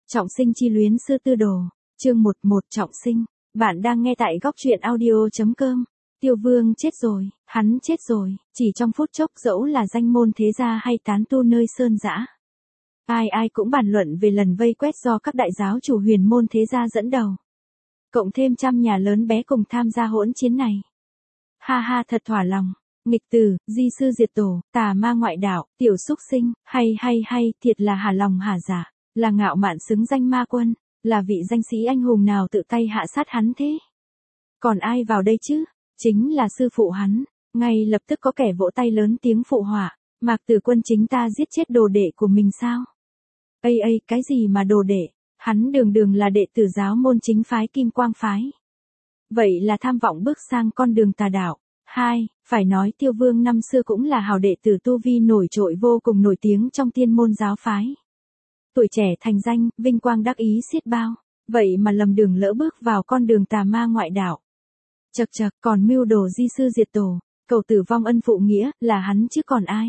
Trọng sinh chi luyến sư tư đồ, chương 11 trọng sinh, bạn đang nghe tại góc truyện audio.com. Tiêu Vương chết rồi, hắn chết rồi, chỉ trong phút chốc dẫu là danh môn thế gia hay tán tu nơi sơn dã. Ai cũng bàn luận về lần vây quét do các đại giáo chủ huyền môn thế gia dẫn đầu. Cộng thêm trăm nhà lớn bé cùng tham gia hỗn chiến này. Ha ha thật thỏa lòng, nghịch tử, di sư diệt tổ, tà ma ngoại đạo, tiểu xúc sinh, hay, thiệt là hả lòng hả dạ. Là ngạo mạn xứng danh ma quân, là vị danh sĩ anh hùng nào tự tay hạ sát hắn thế? Còn ai vào đây chứ? Chính là sư phụ hắn. Ngay lập tức có kẻ vỗ tay lớn tiếng phụ họa. Mạc Tử Quân chính ta giết chết đồ đệ của mình sao? Cái gì mà đồ đệ? Hắn đường là đệ tử giáo môn chính phái Kim Quang phái. Vậy là tham vọng bước sang con đường tà đạo. Phải nói Tiêu Vương năm xưa cũng là hào đệ tử tu vi nổi trội vô cùng nổi tiếng trong tiên môn giáo phái. Tuổi trẻ thành danh, vinh quang đắc ý xiết bao, vậy mà lầm đường lỡ bước vào con đường tà ma ngoại đạo. Chậc, còn mưu đồ di sư diệt tổ, cầu tử vong ân phụ nghĩa, là hắn chứ còn ai.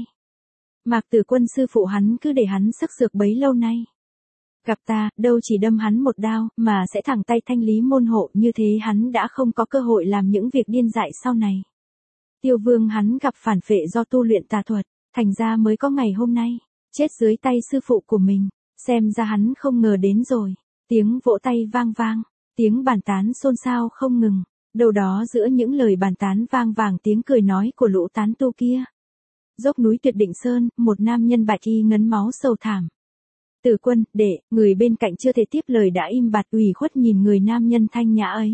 Mạc Tử Quân sư phụ hắn cứ để hắn sắc sược bấy lâu nay. Gặp ta, đâu chỉ đâm hắn một đao, mà sẽ thẳng tay thanh lý môn hộ, như thế hắn đã không có cơ hội làm những việc điên dại sau này. Tiêu Vương hắn gặp phản phệ do tu luyện tà thuật, thành ra mới có ngày hôm nay, chết dưới tay sư phụ của mình. Xem ra hắn không ngờ đến rồi. Tiếng vỗ tay vang, tiếng bàn tán xôn xao không ngừng. Đâu đó giữa những lời bàn tán vang vàng tiếng cười nói của lũ tán tu kia. Dốc núi Tuyệt Định Sơn, một nam nhân bạch y ngấn máu sầu thảm. Tử Quân, đệ, người bên cạnh chưa thể tiếp lời đã im bặt ủy khuất nhìn người nam nhân thanh nhã ấy.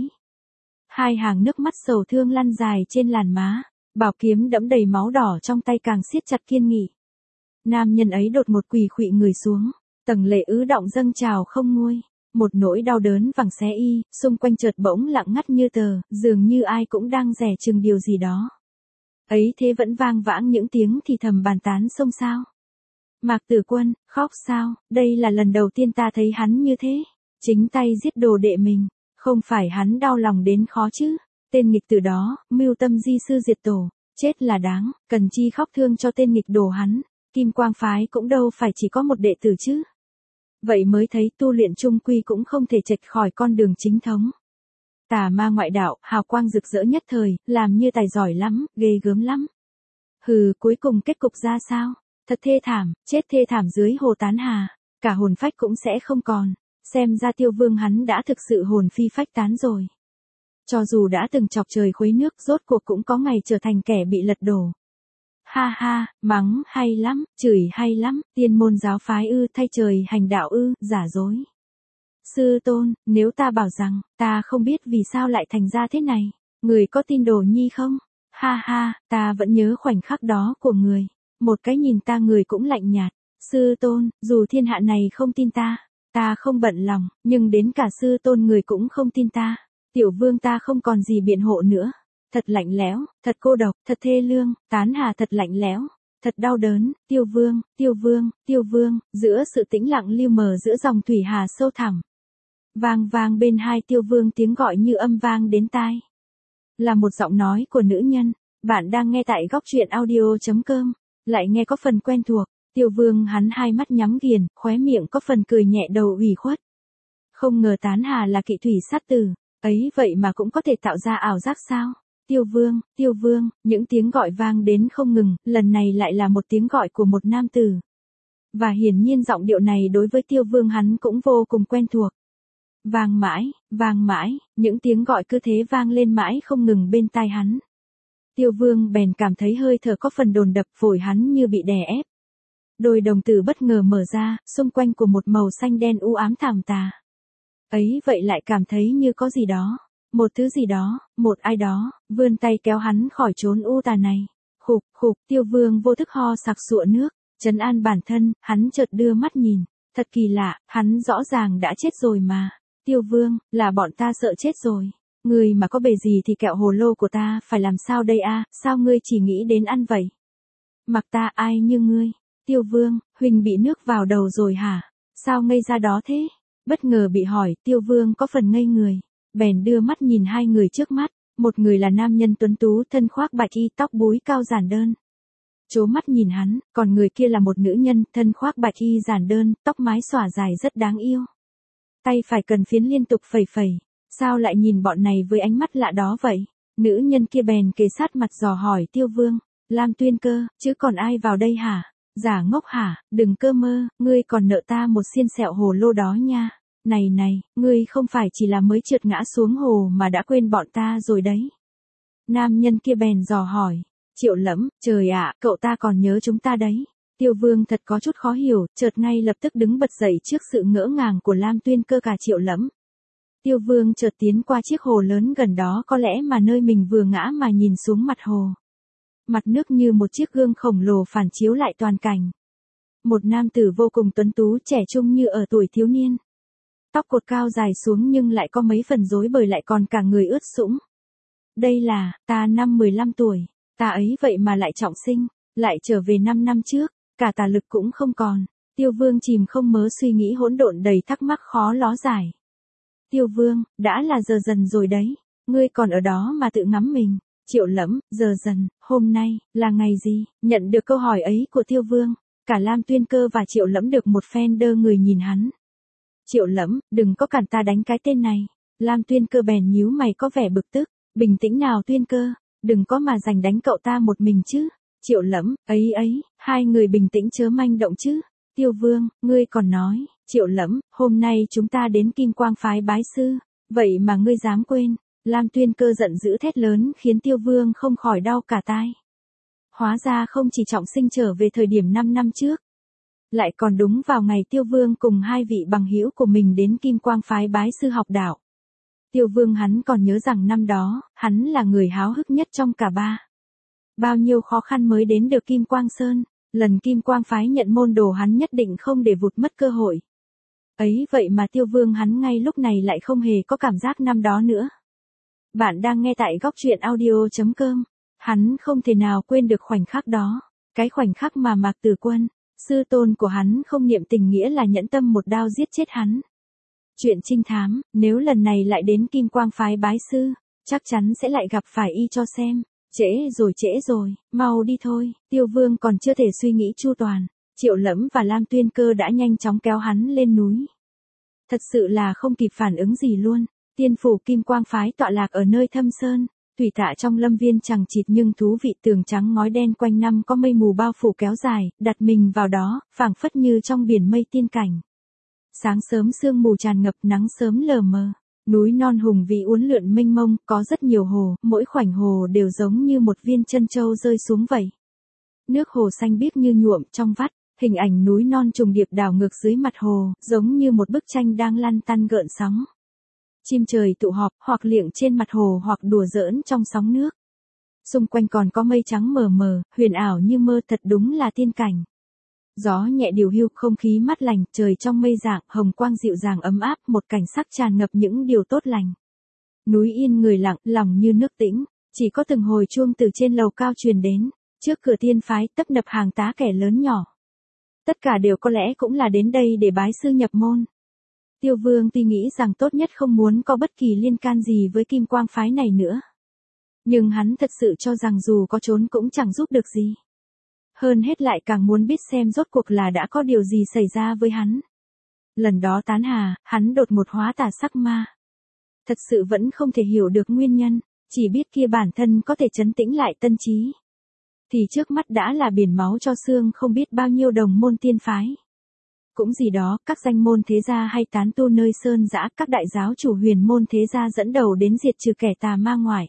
Hai hàng nước mắt sầu thương lăn dài trên làn má, bảo kiếm đẫm đầy máu đỏ trong tay càng siết chặt kiên nghị. Nam nhân ấy đột một quỳ khuỵu người xuống. Tầng lệ ứ động dâng trào không nguôi, một nỗi đau đớn vẳng xé y, xung quanh chợt bỗng lặng ngắt như tờ, dường như ai cũng đang dè chừng điều gì đó. Ấy thế vẫn vang vãng những tiếng thì thầm bàn tán xôn xao. Mạc Tử Quân, khóc sao, đây là lần đầu tiên ta thấy hắn như thế, chính tay giết đồ đệ mình, không phải hắn đau lòng đến khó chứ, tên nghịch tử đó, mưu tâm di sư diệt tổ, chết là đáng, cần chi khóc thương cho tên nghịch đồ hắn, Kim Quang phái cũng đâu phải chỉ có một đệ tử chứ. Vậy mới thấy tu luyện chung quy cũng không thể chệch khỏi con đường chính thống. Tà ma ngoại đạo, hào quang rực rỡ nhất thời, làm như tài giỏi lắm, ghê gớm lắm. Cuối cùng kết cục ra sao? Thật thê thảm, chết thê thảm dưới hồ Tán Hà, cả hồn phách cũng sẽ không còn, xem ra Tiêu Vương hắn đã thực sự hồn phi phách tán rồi. Cho dù đã từng chọc trời khuấy nước, rốt cuộc cũng có ngày trở thành kẻ bị lật đổ. Ha, mắng hay lắm, chửi hay lắm, tiên môn giáo phái ư, thay trời hành đạo ư, giả dối. Sư tôn, nếu ta bảo rằng, ta không biết vì sao lại thành ra thế này, người có tin đồ nhi không? Ha, ta vẫn nhớ khoảnh khắc đó của người, một cái nhìn ta người cũng lạnh nhạt. Sư tôn, dù thiên hạ này không tin ta không bận lòng, nhưng đến cả sư tôn người cũng không tin ta. Tiểu Vương ta không còn gì biện hộ nữa. Thật lạnh lẽo, thật cô độc, thật thê lương, Tán Hà thật lạnh lẽo, thật đau đớn, Tiêu Vương, giữa sự tĩnh lặng lưu mờ giữa dòng thủy hà sâu thẳm. Vang bên hai Tiêu Vương tiếng gọi như âm vang đến tai. Là một giọng nói của nữ nhân, bạn đang nghe tại góc truyện audio.com, lại nghe có phần quen thuộc, Tiêu Vương hắn hai mắt nhắm nghiền, khóe miệng có phần cười nhẹ đầu ủy khuất. Không ngờ Tán Hà là kỵ thủy sát tử, ấy vậy mà cũng có thể tạo ra ảo giác sao? Tiêu Vương, những tiếng gọi vang đến không ngừng, lần này lại là một tiếng gọi của một nam tử. Và hiển nhiên giọng điệu này đối với Tiêu Vương hắn cũng vô cùng quen thuộc. Vang mãi, những tiếng gọi cứ thế vang lên mãi không ngừng bên tai hắn. Tiêu Vương bèn cảm thấy hơi thở có phần đồn đập, phổi hắn như bị đè ép. Đôi đồng tử bất ngờ mở ra, xung quanh của một màu xanh đen u ám thảm tà. Ấy vậy lại cảm thấy như có gì đó. Một thứ gì đó, một ai đó, vươn tay kéo hắn khỏi chốn u tà này. Khục, Tiêu Vương vô thức ho sặc sụa nước, trấn an bản thân, hắn chợt đưa mắt nhìn. Thật kỳ lạ, hắn rõ ràng đã chết rồi mà. Tiêu Vương, là bọn ta sợ chết rồi. Người mà có bề gì thì kẹo hồ lô của ta phải làm sao đây a? Sao ngươi chỉ nghĩ đến ăn vậy? Mặc ta ai như ngươi? Tiêu Vương, huynh bị nước vào đầu rồi hả? Sao ngây ra đó thế? Bất ngờ bị hỏi, Tiêu Vương có phần ngây người. Bèn đưa mắt nhìn hai người trước mắt, một người là nam nhân tuấn tú thân khoác bạch y tóc búi cao giản đơn. Chố mắt nhìn hắn, còn người kia là một nữ nhân thân khoác bạch y giản đơn, tóc mái xõa dài rất đáng yêu. Tay phải cần phiến liên tục phẩy phẩy. Sao lại nhìn bọn này với ánh mắt lạ đó vậy? Nữ nhân kia bèn kề sát mặt dò hỏi Tiêu Vương. Lam Tuyên Cơ, chứ còn ai vào đây hả? Giả ngốc hả? Đừng cơ mơ, ngươi còn nợ ta một xiên sẹo hồ lô đó nha. Này này, ngươi không phải chỉ là mới trượt ngã xuống hồ mà đã quên bọn ta rồi đấy. Nam nhân kia bèn dò hỏi. Triệu Lẫm, trời ạ, cậu ta còn nhớ chúng ta đấy. Tiêu Vương thật có chút khó hiểu, chợt ngay lập tức đứng bật dậy trước sự ngỡ ngàng của Lam Tuyên Cơ cả Triệu Lẫm. Tiêu Vương chợt tiến qua chiếc hồ lớn gần đó, có lẽ mà nơi mình vừa ngã mà nhìn xuống mặt hồ. Mặt nước như một chiếc gương khổng lồ phản chiếu lại toàn cảnh. Một nam tử vô cùng tuấn tú, trẻ trung như ở tuổi thiếu niên. Tóc cột cao dài xuống nhưng lại có mấy phần rối bời, lại còn cả người ướt sũng. Đây là, ta năm 15 tuổi, ta ấy vậy mà lại trọng sinh, lại trở về 5 năm trước, cả tà lực cũng không còn. Tiêu Vương chìm không mớ suy nghĩ hỗn độn đầy thắc mắc khó ló giải. Tiêu Vương, đã là giờ dần rồi đấy, ngươi còn ở đó mà tự ngắm mình. Triệu Lẫm, giờ dần, hôm nay, là ngày gì? Nhận được câu hỏi ấy của Tiêu Vương, cả Lam Tuyên Cơ và Triệu Lẫm được một phen đơ người nhìn hắn. Triệu Lẫm, đừng có cản ta đánh cái tên này. Lam Tuyên Cơ bèn nhíu mày có vẻ bực tức. Bình tĩnh nào Tuyên Cơ, đừng có mà giành đánh cậu ta một mình chứ. Triệu Lẫm, ấy, hai người bình tĩnh chớ manh động chứ. Tiêu Vương, ngươi còn nói. Triệu Lẫm, hôm nay chúng ta đến Kim Quang phái bái sư, vậy mà ngươi dám quên. Lam Tuyên Cơ giận dữ thét lớn khiến Tiêu Vương không khỏi đau cả tai. Hóa ra không chỉ trọng sinh trở về thời điểm 5 năm trước, lại còn đúng vào ngày Tiêu Vương cùng hai vị bằng hữu của mình đến Kim Quang phái bái sư học đạo. Tiêu Vương hắn còn nhớ rằng năm đó, hắn là người háo hức nhất trong cả ba. Bao nhiêu khó khăn mới đến được Kim Quang Sơn, lần Kim Quang phái nhận môn đồ hắn nhất định không để vụt mất cơ hội. Ấy vậy mà Tiêu Vương hắn ngay lúc này lại không hề có cảm giác năm đó nữa. Bạn đang nghe tại góc truyện audio.com. Hắn không thể nào quên được khoảnh khắc đó. Cái khoảnh khắc mà Mạc Tử Quân, sư tôn của hắn không niệm tình nghĩa là nhẫn tâm một đao giết chết hắn. Chuyện trinh thám, nếu lần này lại đến Kim Quang phái bái sư, chắc chắn sẽ lại gặp phải y cho xem. Trễ rồi, mau đi thôi. Tiêu Vương còn chưa thể suy nghĩ chu toàn. Triệu Lẫm và Lam Tuyên Cơ đã nhanh chóng kéo hắn lên núi. Thật sự là không kịp phản ứng gì luôn. Tiên phủ Kim Quang phái tọa lạc ở nơi thâm sơn, thủy tạ trong lâm viên chằng chịt nhưng thú vị, tường trắng ngói đen quanh năm có mây mù bao phủ kéo dài, đặt mình vào đó, phảng phất như trong biển mây tiên cảnh. Sáng sớm sương mù tràn ngập, nắng sớm lờ mờ, núi non hùng vĩ uốn lượn mênh mông, có rất nhiều hồ, mỗi khoảnh hồ đều giống như một viên chân châu rơi xuống vậy. Nước hồ xanh biếc như nhuộm trong vắt, hình ảnh núi non trùng điệp đảo ngược dưới mặt hồ, giống như một bức tranh đang lăn tăn gợn sóng. Chim trời tụ họp, hoặc liệng trên mặt hồ hoặc đùa giỡn trong sóng nước. Xung quanh còn có mây trắng mờ mờ, huyền ảo như mơ, thật đúng là tiên cảnh. Gió nhẹ điều hiu, không khí mát lành, trời trong mây dạng, hồng quang dịu dàng ấm áp, một cảnh sắc tràn ngập những điều tốt lành. Núi yên người lặng, lòng như nước tĩnh, chỉ có từng hồi chuông từ trên lầu cao truyền đến, trước cửa tiên phái tấp nập hàng tá kẻ lớn nhỏ. Tất cả đều có lẽ cũng là đến đây để bái sư nhập môn. Tiêu Vương tuy nghĩ rằng tốt nhất không muốn có bất kỳ liên can gì với Kim Quang phái này nữa. Nhưng hắn thật sự cho rằng dù có trốn cũng chẳng giúp được gì. Hơn hết lại càng muốn biết xem rốt cuộc là đã có điều gì xảy ra với hắn. Lần đó tán hà, hắn đột ngột hóa tà sắc ma. Thật sự vẫn không thể hiểu được nguyên nhân, chỉ biết kia bản thân có thể trấn tĩnh lại tân trí. Thì trước mắt đã là biển máu cho xương không biết bao nhiêu đồng môn tiên phái. Cũng gì đó, các danh môn thế gia hay tán tu nơi sơn dã, các đại giáo chủ huyền môn thế gia dẫn đầu đến diệt trừ kẻ tà ma ngoại.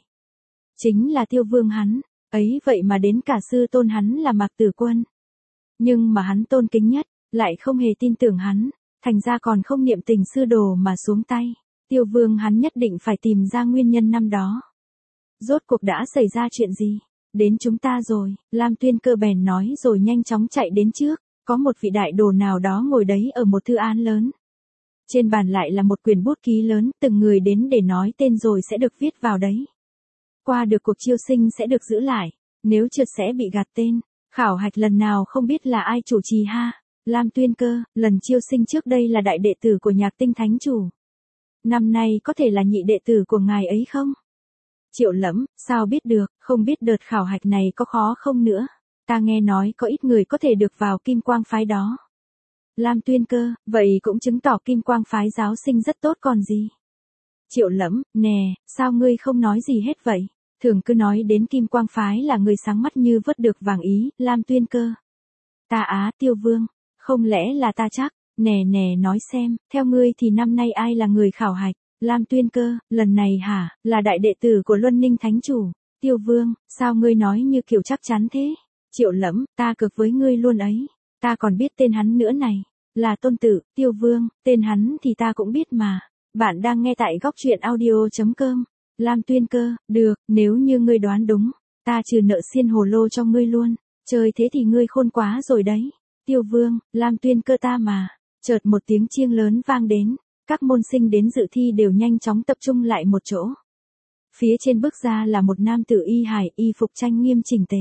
Chính là Tiêu Vương hắn, ấy vậy mà đến cả sư tôn hắn là Mạc Tử Quân. Nhưng mà hắn tôn kính nhất, lại không hề tin tưởng hắn, thành ra còn không niệm tình sư đồ mà xuống tay. Tiêu Vương hắn nhất định phải tìm ra nguyên nhân năm đó. Rốt cuộc đã xảy ra chuyện gì? Đến chúng ta rồi, Lam Tuyên Cơ bèn nói rồi nhanh chóng chạy đến trước. Có một vị đại đồ nào đó ngồi đấy ở một thư án lớn. Trên bàn lại là một quyển bút ký lớn, từng người đến để nói tên rồi sẽ được viết vào đấy. Qua được cuộc chiêu sinh sẽ được giữ lại, nếu trượt sẽ bị gạt tên. Khảo hạch lần nào không biết là ai chủ trì ha. Lam Tuyên Cơ, lần chiêu sinh trước đây là đại đệ tử của Nhạc Tinh Thánh Chủ. Năm nay có thể là nhị đệ tử của ngài ấy không? Triệu Lẫm, sao biết được, không biết đợt khảo hạch này có khó không nữa. Ta nghe nói có ít người có thể được vào Kim Quang phái đó. Lam Tuyên Cơ, vậy cũng chứng tỏ Kim Quang phái giáo sinh rất tốt còn gì. Triệu Lẫm, nè, sao ngươi không nói gì hết vậy? Thường cứ nói đến Kim Quang phái là người sáng mắt như vớt được vàng ý, Lam Tuyên Cơ. Ta á, Tiêu Vương, không lẽ là ta chắc, nè nè nói xem, theo ngươi thì năm nay ai là người khảo hạch? Lam Tuyên Cơ, lần này hả, là đại đệ tử của Luân Ninh Thánh Chủ. Tiêu Vương, sao ngươi nói như kiểu chắc chắn thế? Triệu Lẫm, ta cược với ngươi luôn ấy. Ta còn biết tên hắn nữa này. Là Tôn Tử, Tiêu Vương, tên hắn thì ta cũng biết mà. Bạn đang nghe tại góc truyện audio.com. Lam Tuyên Cơ, được, nếu như ngươi đoán đúng, ta trừ nợ xiên hồ lô cho ngươi luôn. Trời thế thì ngươi khôn quá rồi đấy. Tiêu Vương, Lam Tuyên Cơ ta mà. Chợt một tiếng chiêng lớn vang đến. Các môn sinh đến dự thi đều nhanh chóng tập trung lại một chỗ. Phía trên bước ra là một nam tử y hải, y phục trang nghiêm chỉnh tề.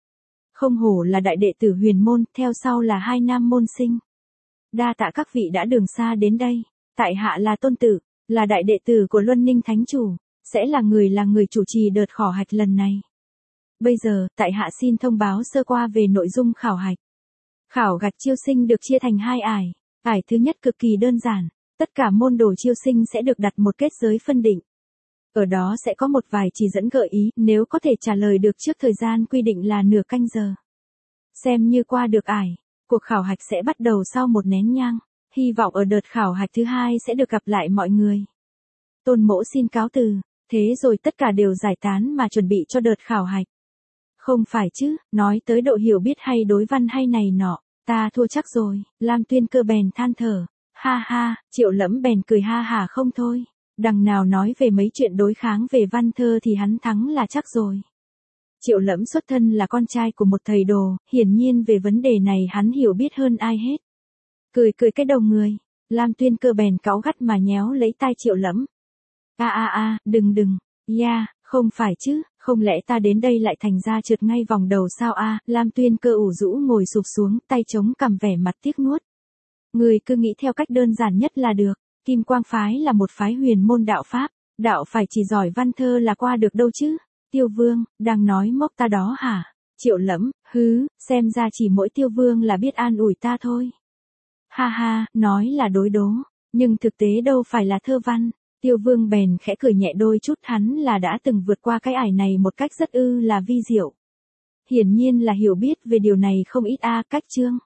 Không hổ là đại đệ tử huyền môn, theo sau là hai nam môn sinh. Đa tạ các vị đã đường xa đến đây. Tại hạ là Tôn Tử, là đại đệ tử của Luân Ninh Thánh Chủ, sẽ là người chủ trì đợt khảo hạch lần này. Bây giờ, tại hạ xin thông báo sơ qua về nội dung khảo hạch. Khảo hạch chiêu sinh được chia thành hai ải. Ải thứ nhất cực kỳ đơn giản, tất cả môn đồ chiêu sinh sẽ được đặt một kết giới phân định. Ở đó sẽ có một vài chỉ dẫn gợi ý, nếu có thể trả lời được trước thời gian quy định là nửa canh giờ. Xem như qua được ải, cuộc khảo hạch sẽ bắt đầu sau một nén nhang. Hy vọng ở đợt khảo hạch thứ hai sẽ được gặp lại mọi người. Tôn mỗ xin cáo từ, thế rồi tất cả đều giải tán mà chuẩn bị cho đợt khảo hạch. Không phải chứ, nói tới độ hiểu biết hay đối văn hay này nọ, ta thua chắc rồi. Lam Tuyên Cơ bèn than thở, ha ha, Triệu Lẫm bèn cười ha hả không thôi. Đằng nào nói về mấy chuyện đối kháng về văn thơ thì hắn thắng là chắc rồi. Triệu Lẫm xuất thân là con trai của một thầy đồ, hiển nhiên về vấn đề này hắn hiểu biết hơn ai hết. Cười cái đầu người, Lam Tuyên Cơ bèn cáu gắt mà nhéo lấy tai Triệu Lẫm. Đừng, không phải chứ, không lẽ ta đến đây lại thành ra trượt ngay vòng đầu sao Lam Tuyên Cơ ủ rũ ngồi sụp xuống, tay chống cằm vẻ mặt tiếc nuốt. Người cứ nghĩ theo cách đơn giản nhất là được, Kim Quang phái là một phái huyền môn đạo pháp, đạo phải chỉ giỏi văn thơ là qua được đâu chứ. Tiêu Vương, đang nói móc ta đó hả? Triệu Lẫm, xem ra chỉ mỗi Tiêu Vương là biết an ủi ta thôi. Ha ha, nói là đối đố, nhưng thực tế đâu phải là thơ văn. Tiêu Vương bèn khẽ cười nhẹ đôi chút, hắn là đã từng vượt qua cái ải này một cách rất là vi diệu. Hiển nhiên là hiểu biết về điều này không ít cách chương.